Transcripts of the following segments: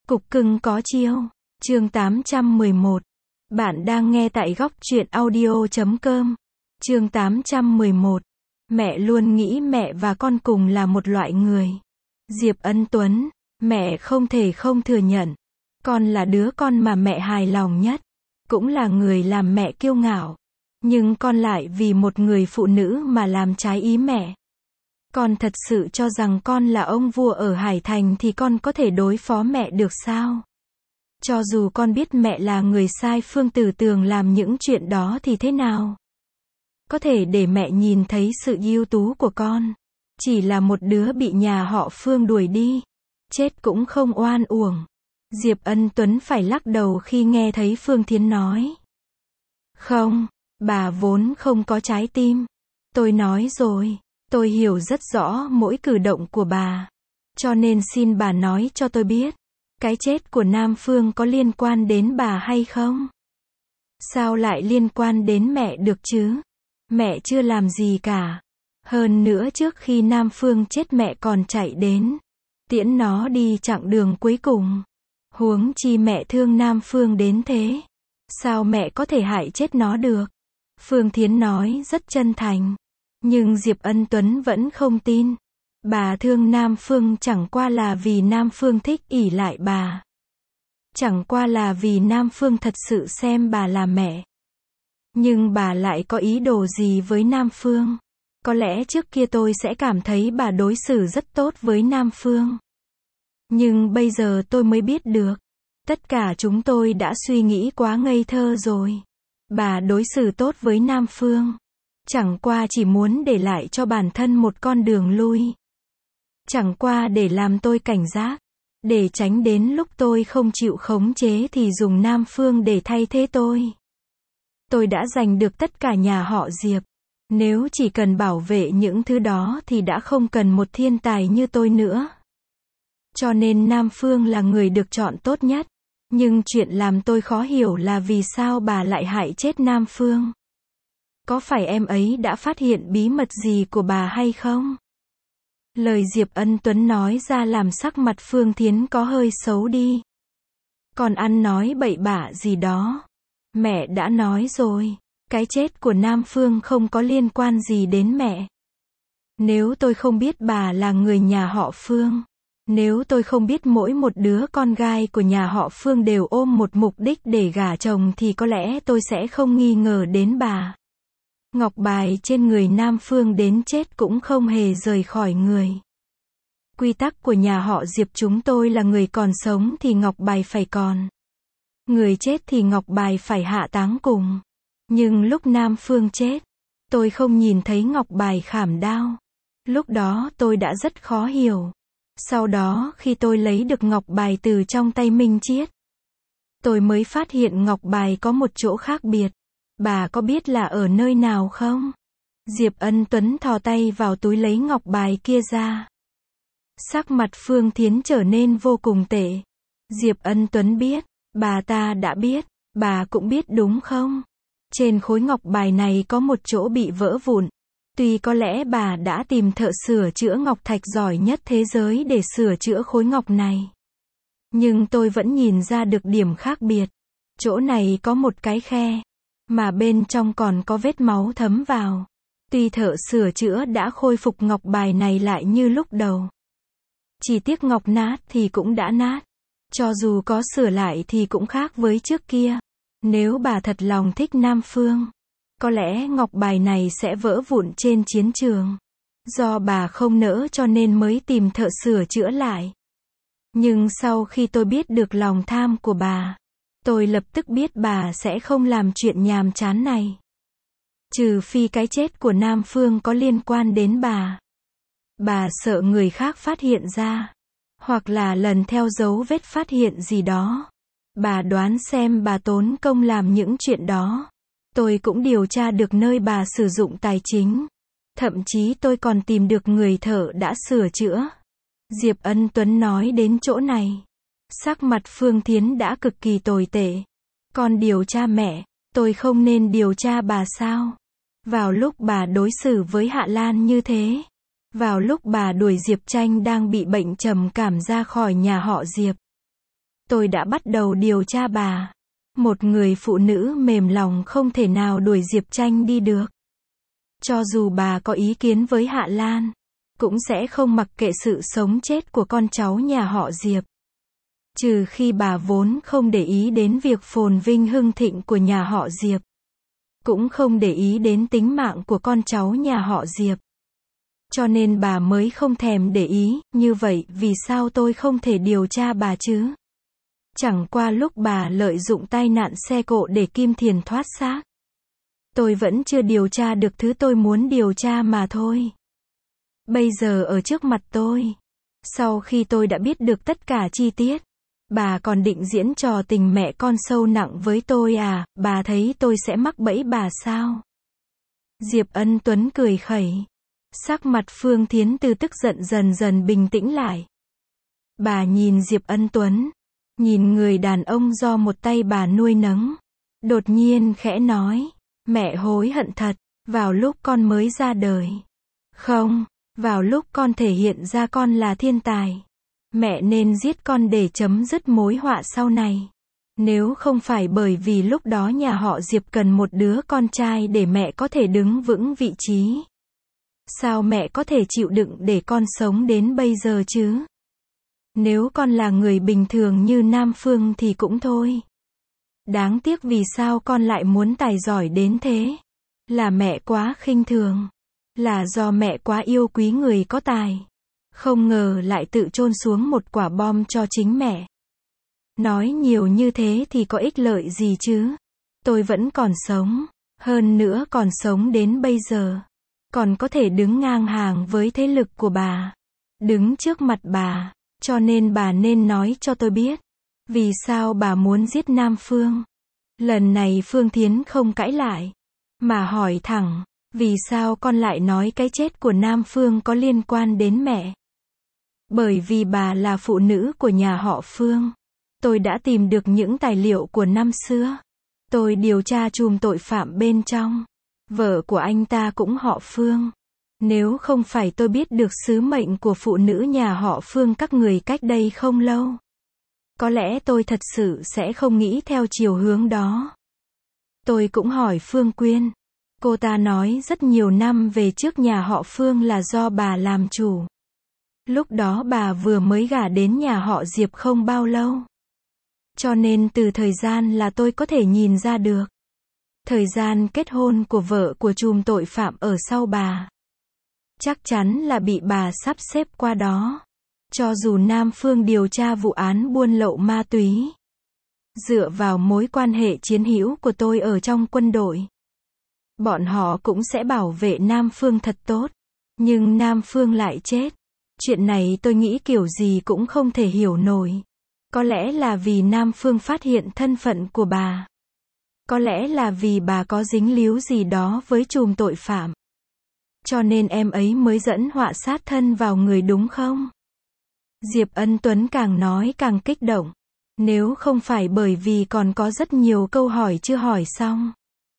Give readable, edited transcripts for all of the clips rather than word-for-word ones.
Cục cưng có chiêu. Chương 811. Bạn đang nghe tại góc truyện audio.com. Chương 811. Mẹ luôn nghĩ mẹ và con cùng là một loại người. Diệp Ân Tuấn. Mẹ không thể không thừa nhận. Con là đứa con mà mẹ hài lòng nhất. Cũng là người làm mẹ kiêu ngạo. Nhưng con lại vì một người phụ nữ mà làm trái ý mẹ. Con thật sự cho rằng con là ông vua ở Hải Thành thì con có thể đối phó mẹ được sao? Cho dù con biết mẹ là người sai Phương Tử Tường làm những chuyện đó thì thế nào? Có thể để mẹ nhìn thấy sự ưu tú của con. Chỉ là một đứa bị nhà họ Phương đuổi đi. Chết cũng không oan uổng. Diệp Ân Tuấn phải lắc đầu khi nghe thấy Phương Thiến nói. Không, bà vốn không có trái tim. Tôi nói rồi. Tôi hiểu rất rõ mỗi cử động của bà. Cho nên xin bà nói cho tôi biết. Cái chết của Nam Phương có liên quan đến bà hay không? Sao lại liên quan đến mẹ được chứ? Mẹ chưa làm gì cả. Hơn nữa trước khi Nam Phương chết mẹ còn chạy đến. Tiễn nó đi chặng đường cuối cùng. Huống chi mẹ thương Nam Phương đến thế. Sao mẹ có thể hại chết nó được? Phương Thiến nói rất chân thành. Nhưng Diệp Ân Tuấn vẫn không tin. Bà thương Nam Phương chẳng qua là vì Nam Phương thích ỷ lại bà. Chẳng qua là vì Nam Phương thật sự xem bà là mẹ. Nhưng bà lại có ý đồ gì với Nam Phương? Có lẽ trước kia tôi sẽ cảm thấy bà đối xử rất tốt với Nam Phương. Nhưng bây giờ tôi mới biết được. Tất cả chúng tôi đã suy nghĩ quá ngây thơ rồi. Bà đối xử tốt với Nam Phương. Chẳng qua chỉ muốn để lại cho bản thân một con đường lui. Chẳng qua để làm tôi cảnh giác. Để tránh đến lúc tôi không chịu khống chế thì dùng Nam Phương để thay thế tôi. Tôi đã giành được tất cả nhà họ Diệp. Nếu chỉ cần bảo vệ những thứ đó thì đã không cần một thiên tài như tôi nữa. Cho nên Nam Phương là người được chọn tốt nhất. Nhưng chuyện làm tôi khó hiểu là vì sao bà lại hại chết Nam Phương. Có phải em ấy đã phát hiện bí mật gì của bà hay không? Lời Diệp Ân Tuấn nói ra làm sắc mặt Phương Thiến có hơi xấu đi. Còn ăn nói bậy bạ gì đó. Mẹ đã nói rồi. Cái chết của Nam Phương không có liên quan gì đến mẹ. Nếu tôi không biết bà là người nhà họ Phương. Nếu tôi không biết mỗi một đứa con gái của nhà họ Phương đều ôm một mục đích để gả chồng thì có lẽ tôi sẽ không nghi ngờ đến bà. Ngọc bài trên người Nam Phương đến chết cũng không hề rời khỏi người. Quy tắc của nhà họ Diệp chúng tôi là người còn sống thì ngọc bài phải còn. Người chết thì ngọc bài phải hạ táng cùng. Nhưng lúc Nam Phương chết, tôi không nhìn thấy ngọc bài khảm đao. Lúc đó tôi đã rất khó hiểu. Sau đó khi tôi lấy được ngọc bài từ trong tay Minh Chiết, tôi mới phát hiện ngọc bài có một chỗ khác biệt. Bà có biết là ở nơi nào không? Diệp Ân Tuấn thò tay vào túi lấy ngọc bài kia ra. Sắc mặt Phương Thiến trở nên vô cùng tệ. Diệp Ân Tuấn biết, bà ta đã biết, bà cũng biết đúng không? Trên khối ngọc bài này có một chỗ bị vỡ vụn. Tuy có lẽ bà đã tìm thợ sửa chữa ngọc thạch giỏi nhất thế giới để sửa chữa khối ngọc này. Nhưng tôi vẫn nhìn ra được điểm khác biệt. Chỗ này có một cái khe. Mà bên trong còn có vết máu thấm vào. Tuy thợ sửa chữa đã khôi phục ngọc bài này lại như lúc đầu. Chỉ tiếc ngọc nát thì cũng đã nát. Cho dù có sửa lại thì cũng khác với trước kia. Nếu bà thật lòng thích Nam Phương, có lẽ ngọc bài này sẽ vỡ vụn trên chiến trường. Do bà không nỡ cho nên mới tìm thợ sửa chữa lại. Nhưng sau khi tôi biết được lòng tham của bà, tôi lập tức biết bà sẽ không làm chuyện nhàm chán này. Trừ phi cái chết của Nam Phương có liên quan đến bà. Bà sợ người khác phát hiện ra. Hoặc là lần theo dấu vết phát hiện gì đó. Bà đoán xem bà tốn công làm những chuyện đó. Tôi cũng điều tra được nơi bà sử dụng tài chính. Thậm chí tôi còn tìm được người thợ đã sửa chữa. Diệp Ân Tuấn nói đến chỗ này. Sắc mặt Phương Thiến đã cực kỳ tồi tệ. Con điều tra mẹ, tôi không nên điều tra bà sao? Vào lúc bà đối xử với Hạ Lan như thế. Vào lúc bà đuổi Diệp Tranh đang bị bệnh trầm cảm ra khỏi nhà họ Diệp. tôi đã bắt đầu điều tra bà. Một người phụ nữ mềm lòng không thể nào đuổi Diệp Tranh đi được. Cho dù bà có ý kiến với Hạ Lan, cũng sẽ không mặc kệ sự sống chết của con cháu nhà họ Diệp. Trừ khi bà vốn không để ý đến việc phồn vinh hưng thịnh của nhà họ Diệp. Cũng không để ý đến tính mạng của con cháu nhà họ Diệp. Cho nên bà mới không thèm để ý, như vậy vì sao tôi không thể điều tra bà chứ? Chẳng qua lúc bà lợi dụng tai nạn xe cộ để Kim Thiền thoát xác. Tôi vẫn chưa điều tra được thứ tôi muốn điều tra mà thôi. Bây giờ ở trước mặt tôi. Sau khi tôi đã biết được tất cả chi tiết, bà còn định diễn trò tình mẹ con sâu nặng với tôi à, bà thấy tôi sẽ mắc bẫy bà sao? Diệp Ân Tuấn cười khẩy. Sắc mặt Phương Thiến từ tức giận dần dần bình tĩnh lại. Bà nhìn Diệp Ân Tuấn, nhìn người đàn ông do một tay bà nuôi nấng. Đột nhiên khẽ nói, mẹ hối hận thật, vào lúc con mới ra đời. Không, vào lúc con thể hiện ra con là thiên tài. Mẹ nên giết con để chấm dứt mối họa sau này. Nếu không phải bởi vì lúc đó nhà họ Diệp cần một đứa con trai để mẹ có thể đứng vững vị trí. Sao mẹ có thể chịu đựng để con sống đến bây giờ chứ? Nếu con là người bình thường như Nam Phương thì cũng thôi. Đáng tiếc vì sao con lại muốn tài giỏi đến thế? Là mẹ quá khinh thường. Là do mẹ quá yêu quý người có tài. Không ngờ lại tự chôn xuống một quả bom cho chính mẹ. Nói nhiều như thế thì có ích lợi gì chứ? Tôi vẫn còn sống. Hơn nữa còn sống đến bây giờ. Còn có thể đứng ngang hàng với thế lực của bà. Đứng trước mặt bà. Cho nên bà nên nói cho tôi biết. Vì sao bà muốn giết Nam Phương? Lần này Phương Thiến không cãi lại. Mà hỏi thẳng. Vì sao con lại nói cái chết của Nam Phương có liên quan đến mẹ? Bởi vì bà là phụ nữ của nhà họ Phương. Tôi đã tìm được những tài liệu của năm xưa. Tôi điều tra chùm tội phạm bên trong. Vợ của anh ta cũng họ Phương. Nếu không phải tôi biết được sứ mệnh của phụ nữ nhà họ Phương các người cách đây không lâu, có lẽ tôi thật sự sẽ không nghĩ theo chiều hướng đó. Tôi cũng hỏi Phương Quyên. Cô ta nói rất nhiều năm về trước nhà họ Phương là do bà làm chủ. Lúc đó bà vừa mới gả đến nhà họ Diệp không bao lâu. Cho nên từ thời gian là tôi có thể nhìn ra được. Thời gian kết hôn của vợ của trùm tội phạm ở sau bà. Chắc chắn là bị bà sắp xếp qua đó. Cho dù Nam Phương điều tra vụ án buôn lậu ma túy. Dựa vào mối quan hệ chiến hữu của tôi ở trong quân đội. Bọn họ cũng sẽ bảo vệ Nam Phương thật tốt. Nhưng Nam Phương lại chết. Chuyện này tôi nghĩ kiểu gì cũng không thể hiểu nổi. Có lẽ là vì Nam Phương phát hiện thân phận của bà. Có lẽ là vì bà có dính líu gì đó với trùm tội phạm. Cho nên em ấy mới dẫn họa sát thân vào người đúng không? Diệp Ân Tuấn càng nói càng kích động. Nếu không phải bởi vì còn có rất nhiều câu hỏi chưa hỏi xong.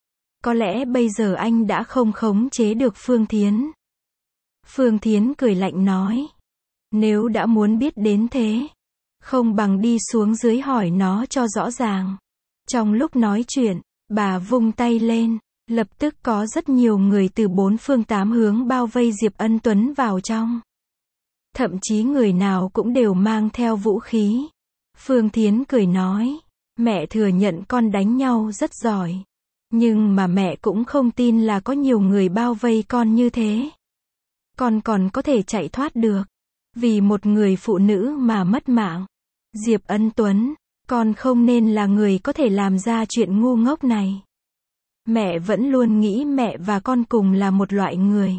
Có lẽ bây giờ anh đã không khống chế được Phương Thiến. Phương Thiến cười lạnh nói. Nếu đã muốn biết đến thế, không bằng đi xuống dưới hỏi nó cho rõ ràng. Trong lúc nói chuyện, bà vung tay lên. Lập tức có rất nhiều người từ bốn phương tám hướng bao vây Diệp Ân Tuấn vào trong. Thậm chí người nào cũng đều mang theo vũ khí. Phương Thiến cười nói. Mẹ thừa nhận con đánh nhau rất giỏi. Nhưng mà mẹ cũng không tin là có nhiều người bao vây con như thế. Con còn có thể chạy thoát được. Vì một người phụ nữ mà mất mạng. Diệp Ân Tuấn, con không nên là người có thể làm ra chuyện ngu ngốc này. Mẹ vẫn luôn nghĩ mẹ và con cùng là một loại người.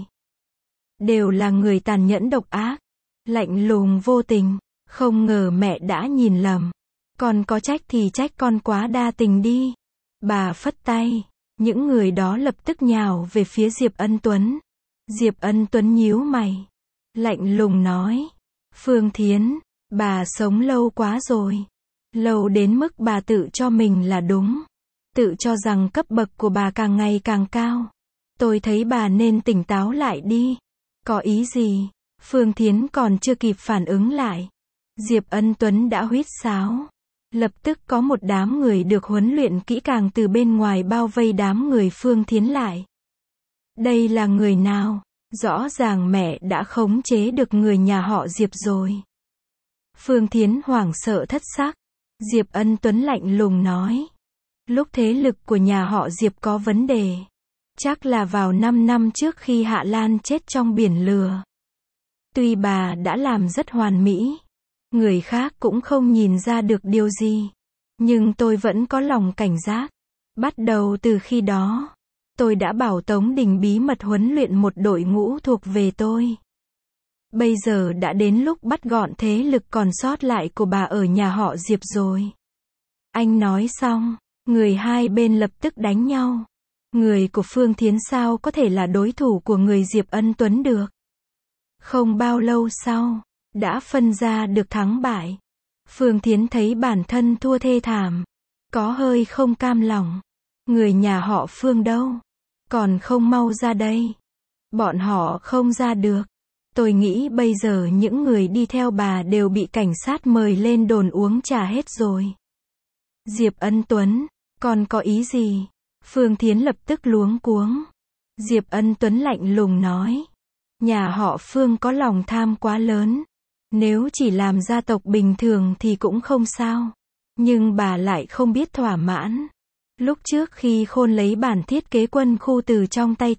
Đều là người tàn nhẫn độc ác. Lạnh lùng vô tình. Không ngờ mẹ đã nhìn lầm. Con có trách thì trách con quá đa tình đi. Bà phất tay. Những người đó lập tức nhào về phía Diệp Ân Tuấn. Diệp Ân Tuấn nhíu mày. Lạnh lùng nói. Phương Thiến, bà sống lâu quá rồi. Lâu đến mức bà tự cho mình là đúng. Tự cho rằng cấp bậc của bà càng ngày càng cao. Tôi thấy bà nên tỉnh táo lại đi. Có ý gì? Phương Thiến còn chưa kịp phản ứng lại. Diệp Ân Tuấn đã huýt sáo. Lập tức có một đám người được huấn luyện kỹ càng từ bên ngoài bao vây đám người Phương Thiến lại. Đây là người nào? Rõ ràng mẹ đã khống chế được người nhà họ Diệp rồi. Phương Thiến hoảng sợ thất sắc. Diệp Ân Tuấn lạnh lùng nói. Lúc thế lực của nhà họ Diệp có vấn đề. Chắc là vào 5 năm trước khi Hạ Lan chết trong biển lửa. Tuy bà đã làm rất hoàn mỹ, người khác cũng không nhìn ra được điều gì. Nhưng tôi vẫn có lòng cảnh giác. Bắt đầu từ khi đó, tôi đã bảo Tống Đình bí mật huấn luyện một đội ngũ thuộc về tôi. Bây giờ đã đến lúc bắt gọn thế lực còn sót lại của bà ở nhà họ Diệp rồi. Anh nói xong, người hai bên lập tức đánh nhau. Người của Phương Thiến sao có thể là đối thủ của người Diệp Ân Tuấn được. Không bao lâu sau, đã phân ra được thắng bại. Phương Thiến thấy bản thân thua thê thảm, có hơi không cam lòng. Người nhà họ Phương đâu? Còn không mau ra đây. Bọn họ không ra được. Tôi nghĩ bây giờ những người đi theo bà đều bị cảnh sát mời lên đồn uống trà hết rồi. Diệp Ân Tuấn, còn có ý gì? Phương Thiến lập tức luống cuống. Diệp Ân Tuấn lạnh lùng nói. Nhà họ Phương có lòng tham quá lớn. Nếu chỉ làm gia tộc bình thường thì cũng không sao. Nhưng bà lại không biết thỏa mãn. Lúc trước khi Khôn lấy bản thiết kế quân khu từ trong tay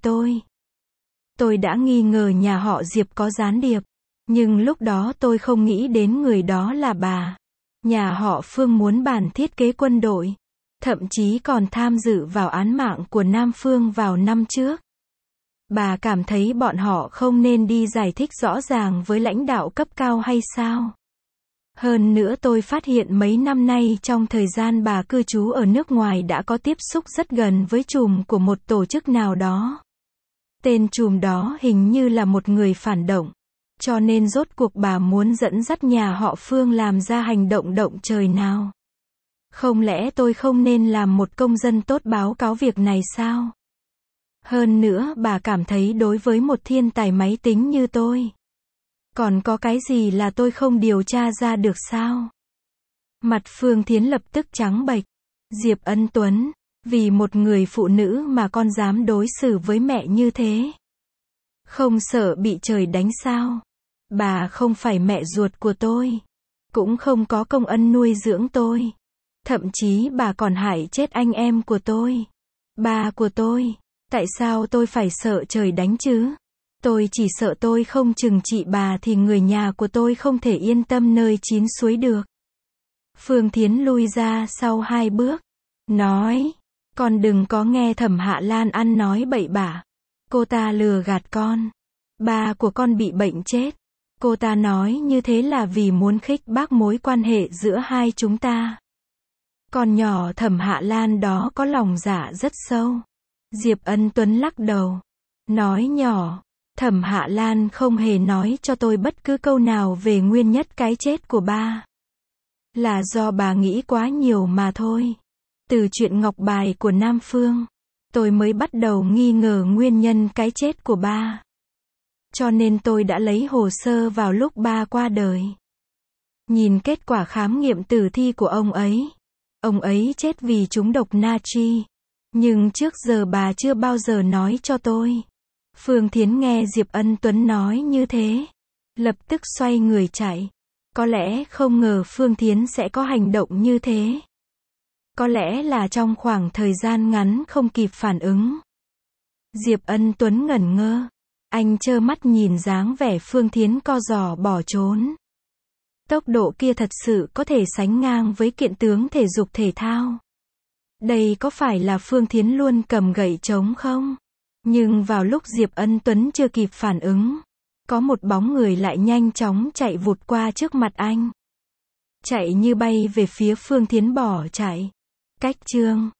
tôi đã nghi ngờ nhà họ Diệp có gián điệp. Nhưng lúc đó tôi không nghĩ đến người đó là bà. Nhà họ Phương muốn bản thiết kế quân đội. Thậm chí còn tham dự vào án mạng của Nam Phương vào năm trước. Bà cảm thấy bọn họ không nên đi giải thích rõ ràng với lãnh đạo cấp cao hay sao? Hơn nữa tôi phát hiện mấy năm nay trong thời gian bà cư trú ở nước ngoài đã có tiếp xúc rất gần với trùm của một tổ chức nào đó. Tên trùm đó hình như là một người phản động. Cho nên rốt cuộc bà muốn dẫn dắt nhà họ Phương làm ra hành động động trời nào? Không lẽ tôi không nên làm một công dân tốt báo cáo việc này sao? Hơn nữa bà cảm thấy đối với một thiên tài máy tính như tôi, còn có cái gì là tôi không điều tra ra được sao? Mặt Phương Thiến lập tức trắng bệch. Diệp Ân Tuấn, vì một người phụ nữ mà con dám đối xử với mẹ như thế. Không sợ bị trời đánh sao? Bà không phải mẹ ruột của tôi. Cũng không có công ân nuôi dưỡng tôi. Thậm chí bà còn hại chết anh em của tôi. Ba của tôi. Tại sao tôi phải sợ trời đánh chứ? Tôi chỉ sợ tôi không trừng trị bà thì người nhà của tôi không thể yên tâm nơi chín suối được. Phương Thiến lui ra sau 2 bước. Nói. Con đừng có nghe Thẩm Hạ Lan ăn nói bậy bạ. Cô ta lừa gạt con. Ba của con bị bệnh chết. Cô ta nói như thế là vì muốn khích bác mối quan hệ giữa hai chúng ta. Con nhỏ Thẩm Hạ Lan đó có lòng dạ rất sâu. Diệp Ân Tuấn lắc đầu. Nói nhỏ. Thẩm Hạ Lan không hề nói cho tôi bất cứ câu nào về nguyên nhân cái chết của ba. Là do bà nghĩ quá nhiều mà thôi. Từ chuyện ngọc bài của Nam Phương, tôi mới bắt đầu nghi ngờ nguyên nhân cái chết của ba. Cho nên tôi đã lấy hồ sơ vào lúc ba qua đời. Nhìn kết quả khám nghiệm tử thi của ông ấy chết vì trúng độc natri. Nhưng trước giờ bà chưa bao giờ nói cho tôi. Phương Thiến nghe Diệp Ân Tuấn nói như thế, lập tức xoay người chạy. Có lẽ không ngờ Phương Thiến sẽ có hành động như thế. Có lẽ là trong khoảng thời gian ngắn không kịp phản ứng. Diệp Ân Tuấn ngẩn ngơ. Anh trơ mắt nhìn dáng vẻ Phương Thiến co giò bỏ trốn. Tốc độ kia thật sự có thể sánh ngang với kiện tướng thể dục thể thao. Đây có phải là Phương Thiến luôn cầm gậy trống không? Nhưng vào lúc Diệp Ân Tuấn chưa kịp phản ứng, có một bóng người lại nhanh chóng chạy vụt qua trước mặt anh. Chạy như bay về phía Phương Thiến bỏ chạy. Cách chương